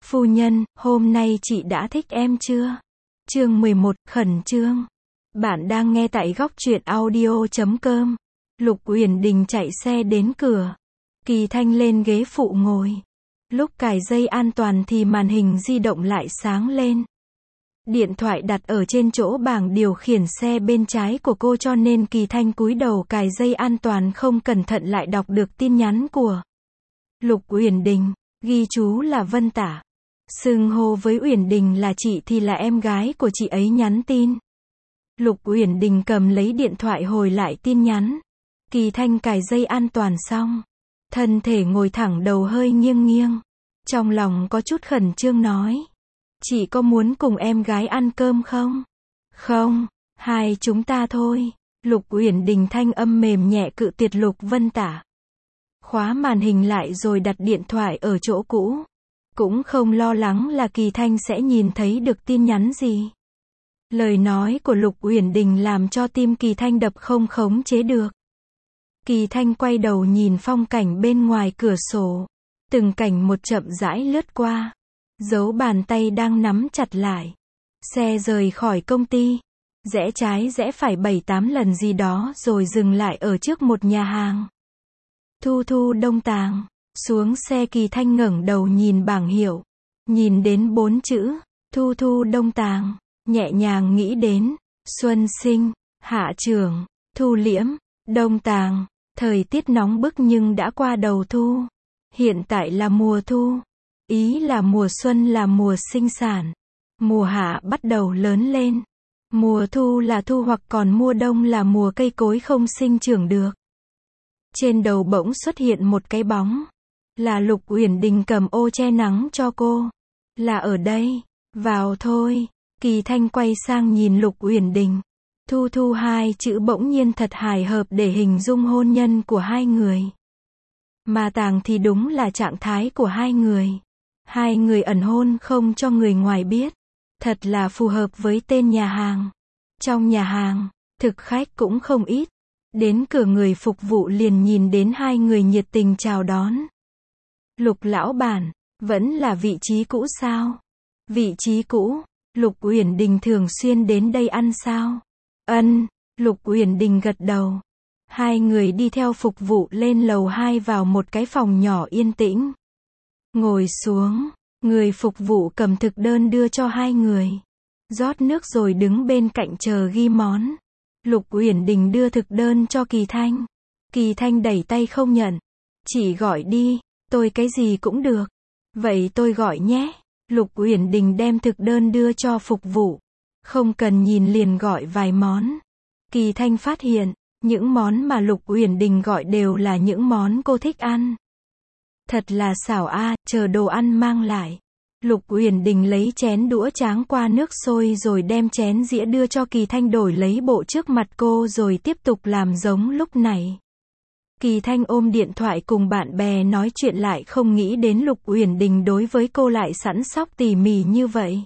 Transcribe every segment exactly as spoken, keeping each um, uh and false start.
Phu nhân, hôm nay chị đã thích em chưa? Chương mười một, khẩn trương. Bạn đang nghe tại góc truyện audio chấm com. Lục Uyển Đình chạy xe đến cửa. Kỳ Thanh lên ghế phụ ngồi. Lúc cài dây an toàn thì màn hình di động lại sáng lên. Điện thoại đặt ở trên chỗ bảng điều khiển xe bên trái của cô cho nên Kỳ Thanh cúi đầu cài dây an toàn không cẩn thận lại đọc được tin nhắn của Lục Uyển Đình, ghi chú là Vân Tả. Xưng hô với Uyển Đình là chị thì là em gái của chị ấy nhắn tin. Lục Uyển Đình cầm lấy điện thoại hồi lại tin nhắn. Kỳ Thanh cài dây an toàn xong. Thân thể ngồi thẳng đầu hơi nghiêng nghiêng. Trong lòng có chút khẩn trương nói. Chị có muốn cùng em gái ăn cơm không? Không, hai chúng ta thôi. Lục Uyển Đình thanh âm mềm nhẹ cự tuyệt Lục Vân Tả. Khóa màn hình lại rồi đặt điện thoại ở chỗ cũ. Cũng không lo lắng là Kỳ Thanh sẽ nhìn thấy được tin nhắn gì. Lời nói của Lục Uyển Đình làm cho tim Kỳ Thanh đập không khống chế được. Kỳ Thanh quay đầu nhìn phong cảnh bên ngoài cửa sổ. Từng cảnh một chậm rãi lướt qua. Dấu bàn tay đang nắm chặt lại. Xe rời khỏi công ty. Rẽ trái rẽ phải bảy tám lần gì đó rồi dừng lại ở trước một nhà hàng. Thu Thu Đông Tàng. Xuống xe Kỳ Thanh ngẩng đầu nhìn bảng hiệu. Nhìn đến bốn chữ. Thu Thu Đông Tàng. Nhẹ nhàng nghĩ đến. Xuân Sinh, Hạ Trường, Thu Liễm, Đông Tàng. Thời tiết nóng bức nhưng đã qua đầu thu. Hiện tại là mùa thu. Ý là mùa xuân là mùa sinh sản. Mùa hạ bắt đầu lớn lên. Mùa thu là thu hoặc còn mùa đông là mùa cây cối không sinh trưởng được. Trên đầu bỗng xuất hiện một cái bóng. Là Lục Uyển Đình cầm ô che nắng cho cô. Là ở đây. Vào thôi. Kỳ Thanh quay sang nhìn Lục Uyển Đình. Thu Thu hai chữ bỗng nhiên thật hài hợp để hình dung hôn nhân của hai người. Mà Tàng thì đúng là trạng thái của hai người. Hai người ẩn hôn không cho người ngoài biết. Thật là phù hợp với tên nhà hàng. Trong nhà hàng, thực khách cũng không ít. Đến cửa người phục vụ liền nhìn đến hai người nhiệt tình chào đón. Lục lão bản, vẫn là vị trí cũ sao? Vị trí cũ, Lục Uyển Đình thường xuyên đến đây ăn sao? Ân, Lục Uyển Đình gật đầu. Hai người đi theo phục vụ lên lầu hai vào một cái phòng nhỏ yên tĩnh. Ngồi xuống, người phục vụ cầm thực đơn đưa cho hai người. Rót nước rồi đứng bên cạnh chờ ghi món. Lục Uyển Đình đưa thực đơn cho Kỳ Thanh. Kỳ Thanh đẩy tay không nhận. Chỉ gọi đi, tôi cái gì cũng được. Vậy tôi gọi nhé. Lục Uyển Đình đem thực đơn đưa cho phục vụ. Không cần nhìn liền gọi vài món. Kỳ Thanh phát hiện, những món mà Lục Uyển Đình gọi đều là những món cô thích ăn. Thật là xảo a, à, chờ đồ ăn mang lại. Lục Uyển Đình lấy chén đũa tráng qua nước sôi rồi đem chén dĩa đưa cho Kỳ Thanh đổi lấy bộ trước mặt cô rồi tiếp tục làm giống lúc này. Kỳ Thanh ôm điện thoại cùng bạn bè nói chuyện lại không nghĩ đến Lục Uyển Đình đối với cô lại sẵn sóc tỉ mỉ như vậy.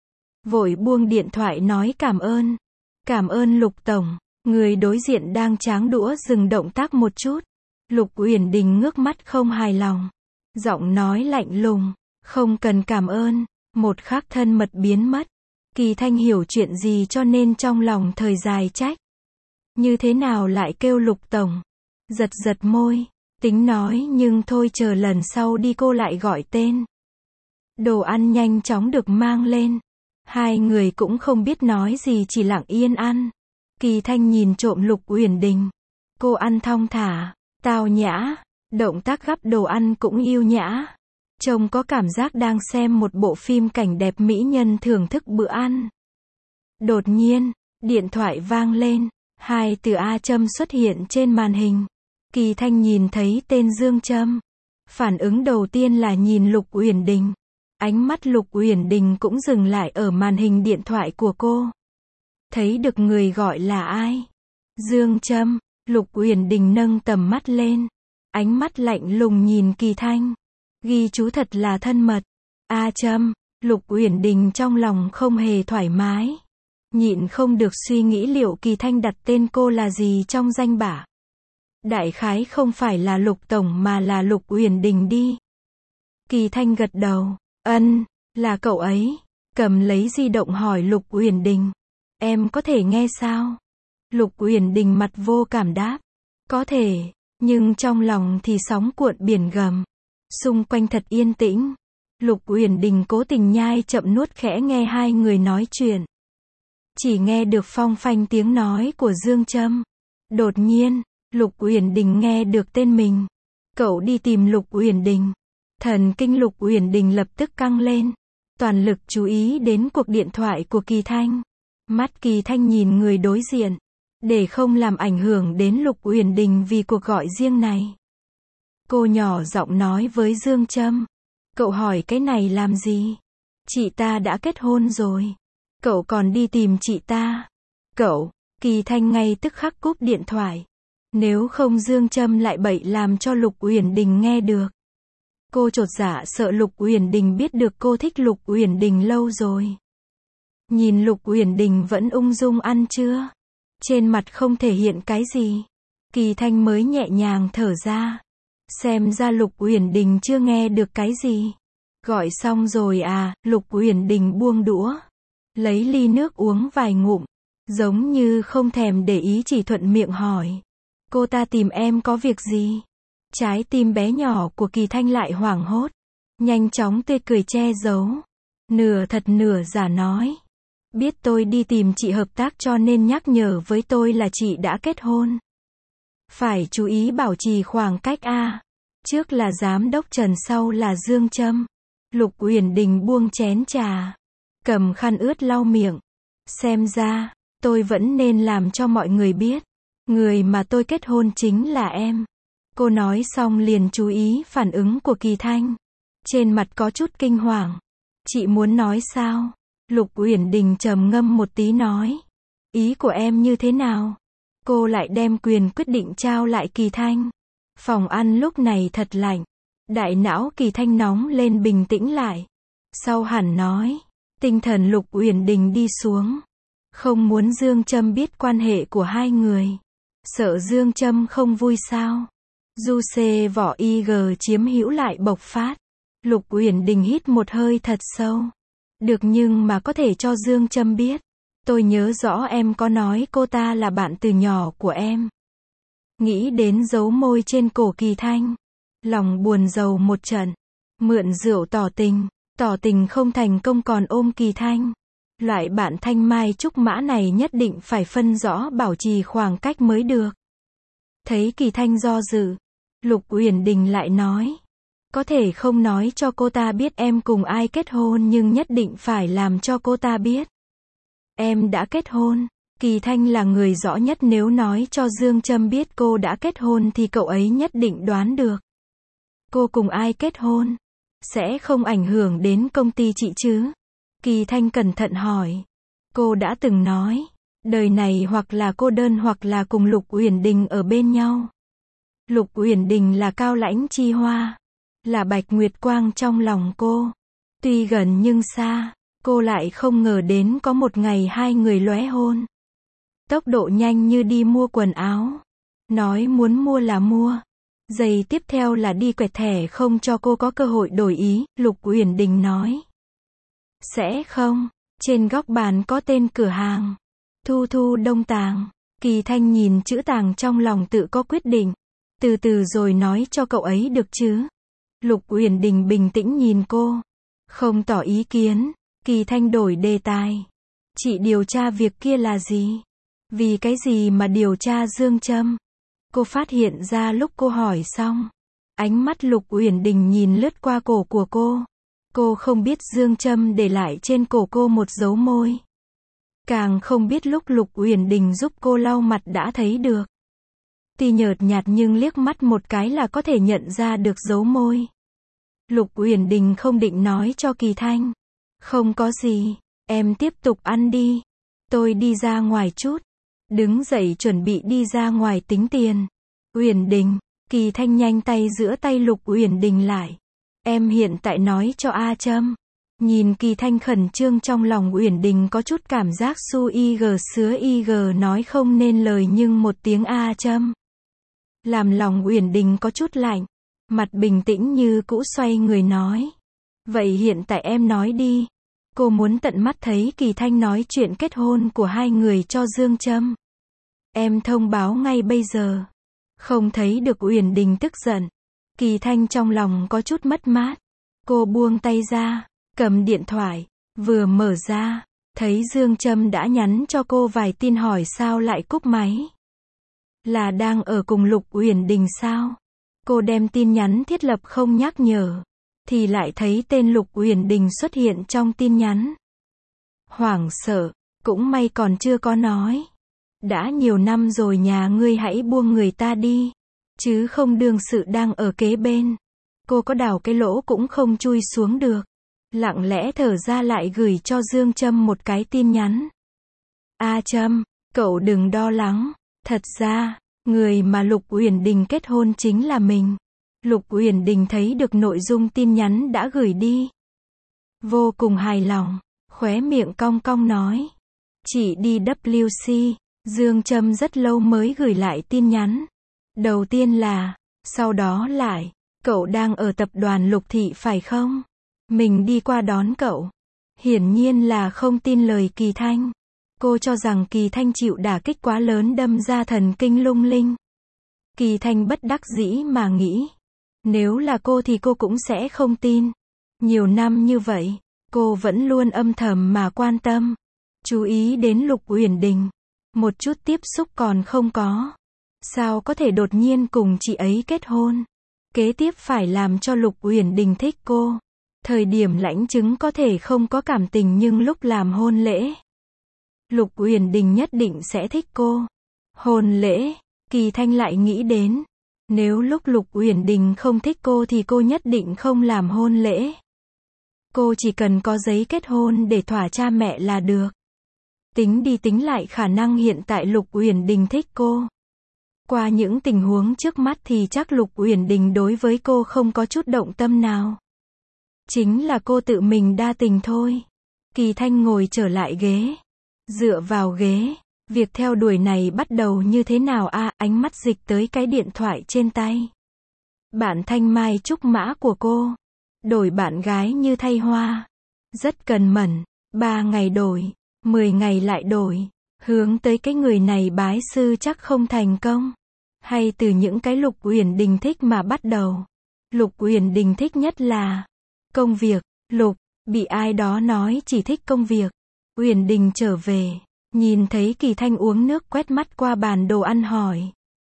Vội buông điện thoại nói cảm ơn. Cảm ơn Lục Tổng. Người đối diện đang tráng đũa dừng động tác một chút. Lục Uyển Đình ngước mắt không hài lòng. Giọng nói lạnh lùng. Không cần cảm ơn. Một khắc thân mật biến mất. Kỳ Thanh hiểu chuyện gì cho nên trong lòng thời dài trách. Như thế nào lại kêu Lục Tổng? Giật giật môi. Tính nói nhưng thôi chờ lần sau đi cô lại gọi tên. Đồ ăn nhanh chóng được mang lên. Hai người cũng không biết nói gì chỉ lặng yên ăn. Kỳ Thanh nhìn trộm Lục Uyển Đình. Cô ăn thong thả, tao nhã, động tác gắp đồ ăn cũng yêu nhã. Trông có cảm giác đang xem một bộ phim cảnh đẹp mỹ nhân thưởng thức bữa ăn. Đột nhiên, điện thoại vang lên. Hai từ A Trâm xuất hiện trên màn hình. Kỳ Thanh nhìn thấy tên Dương Trâm. Phản ứng đầu tiên là nhìn Lục Uyển Đình. Ánh mắt Lục Uyển Đình cũng dừng lại ở màn hình điện thoại của cô. Thấy được người gọi là ai? Dương Trâm. Lục Uyển Đình nâng tầm mắt lên. Ánh mắt lạnh lùng nhìn Kỳ Thanh. Ghi chú thật là thân mật. A Trâm. Lục Uyển Đình trong lòng không hề thoải mái. Nhịn không được suy nghĩ liệu Kỳ Thanh đặt tên cô là gì trong danh bạ. Đại khái không phải là Lục Tổng mà là Lục Uyển Đình đi. Kỳ Thanh gật đầu. Ân, Là cậu ấy. Cầm lấy di động hỏi Lục Uyển Đình. Em có thể nghe sao? Lục Uyển Đình mặt vô cảm đáp. Có thể, nhưng trong lòng thì sóng cuộn biển gầm. Xung quanh thật yên tĩnh. Lục Uyển Đình cố tình nhai chậm nuốt khẽ nghe hai người nói chuyện. Chỉ nghe được phong phanh tiếng nói của Dương Trâm. Đột nhiên, Lục Uyển Đình nghe được tên mình. Cậu đi tìm Lục Uyển Đình. Thần kinh Lục Uyển Đình lập tức căng lên. Toàn lực chú ý đến cuộc điện thoại của Kỳ Thanh. Mắt Kỳ Thanh nhìn người đối diện. Để không làm ảnh hưởng đến Lục Uyển Đình vì cuộc gọi riêng này. Cô nhỏ giọng nói với Dương Trâm. Cậu hỏi cái này làm gì? Chị ta đã kết hôn rồi. Cậu còn đi tìm chị ta. Cậu, Kỳ Thanh ngay tức khắc cúp điện thoại. Nếu không Dương Trâm lại bậy làm cho Lục Uyển Đình nghe được. Cô chột dạ sợ Lục Uyển Đình biết được cô thích Lục Uyển Đình lâu rồi. Nhìn Lục Uyển Đình vẫn ung dung ăn trưa. Trên mặt không thể hiện cái gì. Kỳ Thanh mới nhẹ nhàng thở ra. Xem ra Lục Uyển Đình chưa nghe được cái gì. Gọi xong rồi à, Lục Uyển Đình buông đũa. Lấy ly nước uống vài ngụm. Giống như không thèm để ý chỉ thuận miệng hỏi. Cô ta tìm em có việc gì? Trái tim bé nhỏ của Kỳ Thanh lại hoảng hốt. Nhanh chóng tươi cười che giấu. Nửa thật nửa giả nói. Biết tôi đi tìm chị hợp tác cho nên nhắc nhở với tôi là chị đã kết hôn. Phải chú ý bảo trì khoảng cách a. Trước là giám đốc Trần, sau là Dương Trâm. Lục Uyển Đình buông chén trà. Cầm khăn ướt lau miệng. Xem ra, tôi vẫn nên làm cho mọi người biết. Người mà tôi kết hôn chính là em. Cô nói xong liền chú ý phản ứng của Kỳ Thanh. Trên mặt có chút kinh hoàng. Chị muốn nói sao? Lục Uyển Đình trầm ngâm một tí nói. Ý của em như thế nào? Cô lại đem quyền quyết định trao lại Kỳ Thanh. Phòng ăn lúc này thật lạnh. Đại não Kỳ Thanh nóng lên bình tĩnh lại. Sau hẳn nói. Tinh thần Lục Uyển Đình đi xuống. Không muốn Dương Trâm biết quan hệ của hai người. Sợ Dương Trâm không vui sao? Du xê vỏ i giê chiếm hữu lại bộc phát. Lục Uyển Đình hít một hơi thật sâu. Được, nhưng mà có thể cho Dương Trâm biết. Tôi nhớ rõ em có nói cô ta là bạn từ nhỏ của em. Nghĩ đến dấu môi trên cổ Kỳ Thanh. Lòng buồn rầu một trận. Mượn rượu tỏ tình. Tỏ tình không thành công còn ôm Kỳ Thanh. Loại bạn thanh mai trúc mã này nhất định phải phân rõ bảo trì khoảng cách mới được. Thấy Kỳ Thanh do dự. Lục Uyển Đình lại nói. Có thể không nói cho cô ta biết em cùng ai kết hôn nhưng nhất định phải làm cho cô ta biết. Em đã kết hôn. Kỳ Thanh là người rõ nhất, nếu nói cho Dương Trâm biết cô đã kết hôn thì cậu ấy nhất định đoán được. Cô cùng ai kết hôn? Sẽ không ảnh hưởng đến công ty chị chứ? Kỳ Thanh cẩn thận hỏi. Cô đã từng nói. Đời này hoặc là cô đơn hoặc là cùng Lục Uyển Đình ở bên nhau. Lục Uyển Đình là cao lãnh chi hoa. Là bạch nguyệt quang trong lòng cô. Tuy gần nhưng xa. Cô lại không ngờ đến có một ngày hai người lóe hôn. Tốc độ nhanh như đi mua quần áo. Nói muốn mua là mua. Giây tiếp theo là đi quẹt thẻ không cho cô có cơ hội đổi ý. Lục Uyển Đình nói. Sẽ không. Trên góc bàn có tên cửa hàng. Thu Thu Đông Tàng. Kỳ Thanh nhìn chữ tàng trong lòng tự có quyết định. Từ từ rồi nói cho cậu ấy được chứ. Lục Uyển Đình bình tĩnh nhìn cô. Không tỏ ý kiến. Kỳ Thanh đổi đề tài. Chị điều tra việc kia là gì? Vì cái gì mà điều tra Dương Trâm? Cô phát hiện ra lúc cô hỏi xong. Ánh mắt Lục Uyển Đình nhìn lướt qua cổ của cô. Cô không biết Dương Trâm để lại trên cổ cô một dấu môi. Càng không biết lúc Lục Uyển Đình giúp cô lau mặt đã thấy được. Tuy nhợt nhạt nhưng liếc mắt một cái là có thể nhận ra được dấu môi. Lục Uyển Đình không định nói cho Kỳ Thanh. Không có gì, em tiếp tục ăn đi. Tôi đi ra ngoài chút. Đứng dậy chuẩn bị đi ra ngoài tính tiền. Uyển Đình, Kỳ Thanh nhanh tay giữa tay Lục Uyển Đình lại. Em hiện tại nói cho A Trâm. Nhìn Kỳ Thanh khẩn trương trong lòng Uyển Đình có chút cảm giác su y gờ sứa y gờ nói không nên lời nhưng một tiếng A Trâm. Làm lòng Uyển Đình có chút lạnh. Mặt bình tĩnh như cũ xoay người nói. Vậy hiện tại em nói đi. Cô muốn tận mắt thấy Kỳ Thanh nói chuyện kết hôn của hai người cho Dương Trâm. Em thông báo ngay bây giờ. Không thấy được Uyển Đình tức giận. Kỳ Thanh trong lòng có chút mất mát. Cô buông tay ra, cầm điện thoại, vừa mở ra, thấy Dương Trâm đã nhắn cho cô vài tin hỏi sao lại cúp máy. Là đang ở cùng Lục Uyển Đình sao? Cô đem tin nhắn thiết lập không nhắc nhở, thì lại thấy tên Lục Uyển Đình xuất hiện trong tin nhắn. Hoảng sợ, cũng may còn chưa có nói. Đã nhiều năm rồi nhà ngươi hãy buông người ta đi, chứ không đương sự đang ở kế bên. Cô có đào cái lỗ cũng không chui xuống được. Lặng lẽ thở ra lại gửi cho Dương Trâm một cái tin nhắn. A Trâm, cậu đừng lo lắng. Thật ra, người mà Lục Uyển Đình kết hôn chính là mình. Lục Uyển Đình thấy được nội dung tin nhắn đã gửi đi. Vô cùng hài lòng, khóe miệng cong cong nói. Chị đi W C, Dương Trâm rất lâu mới gửi lại tin nhắn. Đầu tiên là, sau đó lại, cậu đang ở tập đoàn Lục Thị phải không? Mình đi qua đón cậu. Hiển nhiên là không tin lời Kỳ Thanh. Cô cho rằng Kỳ Thanh chịu đả kích quá lớn đâm ra thần kinh lung linh. Kỳ Thanh bất đắc dĩ mà nghĩ. Nếu là cô thì cô cũng sẽ không tin. Nhiều năm như vậy, cô vẫn luôn âm thầm mà quan tâm. Chú ý đến Lục Uyển Đình. Một chút tiếp xúc còn không có. Sao có thể đột nhiên cùng chị ấy kết hôn? Kế tiếp phải làm cho Lục Uyển Đình thích cô. Thời điểm lãnh chứng có thể không có cảm tình nhưng lúc làm hôn lễ, Lục Uyển Đình nhất định sẽ thích cô. Hôn lễ, Kỳ Thanh lại nghĩ đến. Nếu lúc Lục Uyển Đình không thích cô thì cô nhất định không làm hôn lễ. Cô chỉ cần có giấy kết hôn để thỏa cha mẹ là được. Tính đi tính lại khả năng hiện tại Lục Uyển Đình thích cô. Qua những tình huống trước mắt thì chắc Lục Uyển Đình đối với cô không có chút động tâm nào. Chính là cô tự mình đa tình thôi. Kỳ Thanh ngồi trở lại ghế. Dựa vào ghế. Việc theo đuổi này bắt đầu như thế nào a? À, ánh mắt dịch tới cái điện thoại trên tay. Bạn Thanh Mai trúc mã của cô. Đổi bạn gái như thay hoa. Rất cần mẫn. Ba ngày đổi. Mười ngày lại đổi. Hướng tới cái người này bái sư chắc không thành công. Hay từ những cái Lục Uyển Đình thích mà bắt đầu. Lục Uyển Đình thích nhất là công việc. Lục, bị ai đó nói chỉ thích công việc. Uyển Đình trở về, nhìn thấy Kỳ Thanh uống nước quét mắt qua bàn đồ ăn hỏi.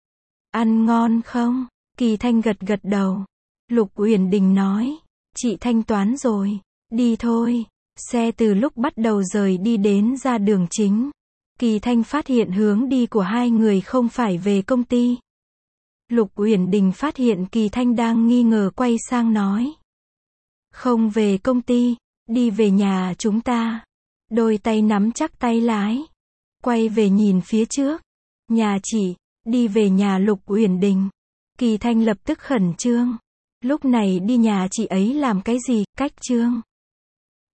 Ăn ngon không? Kỳ Thanh gật gật đầu. Lục Uyển Đình nói, chị thanh toán rồi, đi thôi. Xe từ lúc bắt đầu rời đi đến ra đường chính. Kỳ Thanh phát hiện hướng đi của hai người không phải về công ty. Lục Uyển Đình phát hiện Kỳ Thanh đang nghi ngờ quay sang nói. Không về công ty, đi về nhà chúng ta. Đôi tay nắm chắc tay lái. Quay về nhìn phía trước. Nhà chị, đi về nhà Lục Uyển Đình. Kỳ Thanh lập tức khẩn trương. Lúc này đi nhà chị ấy làm cái gì, cách trương.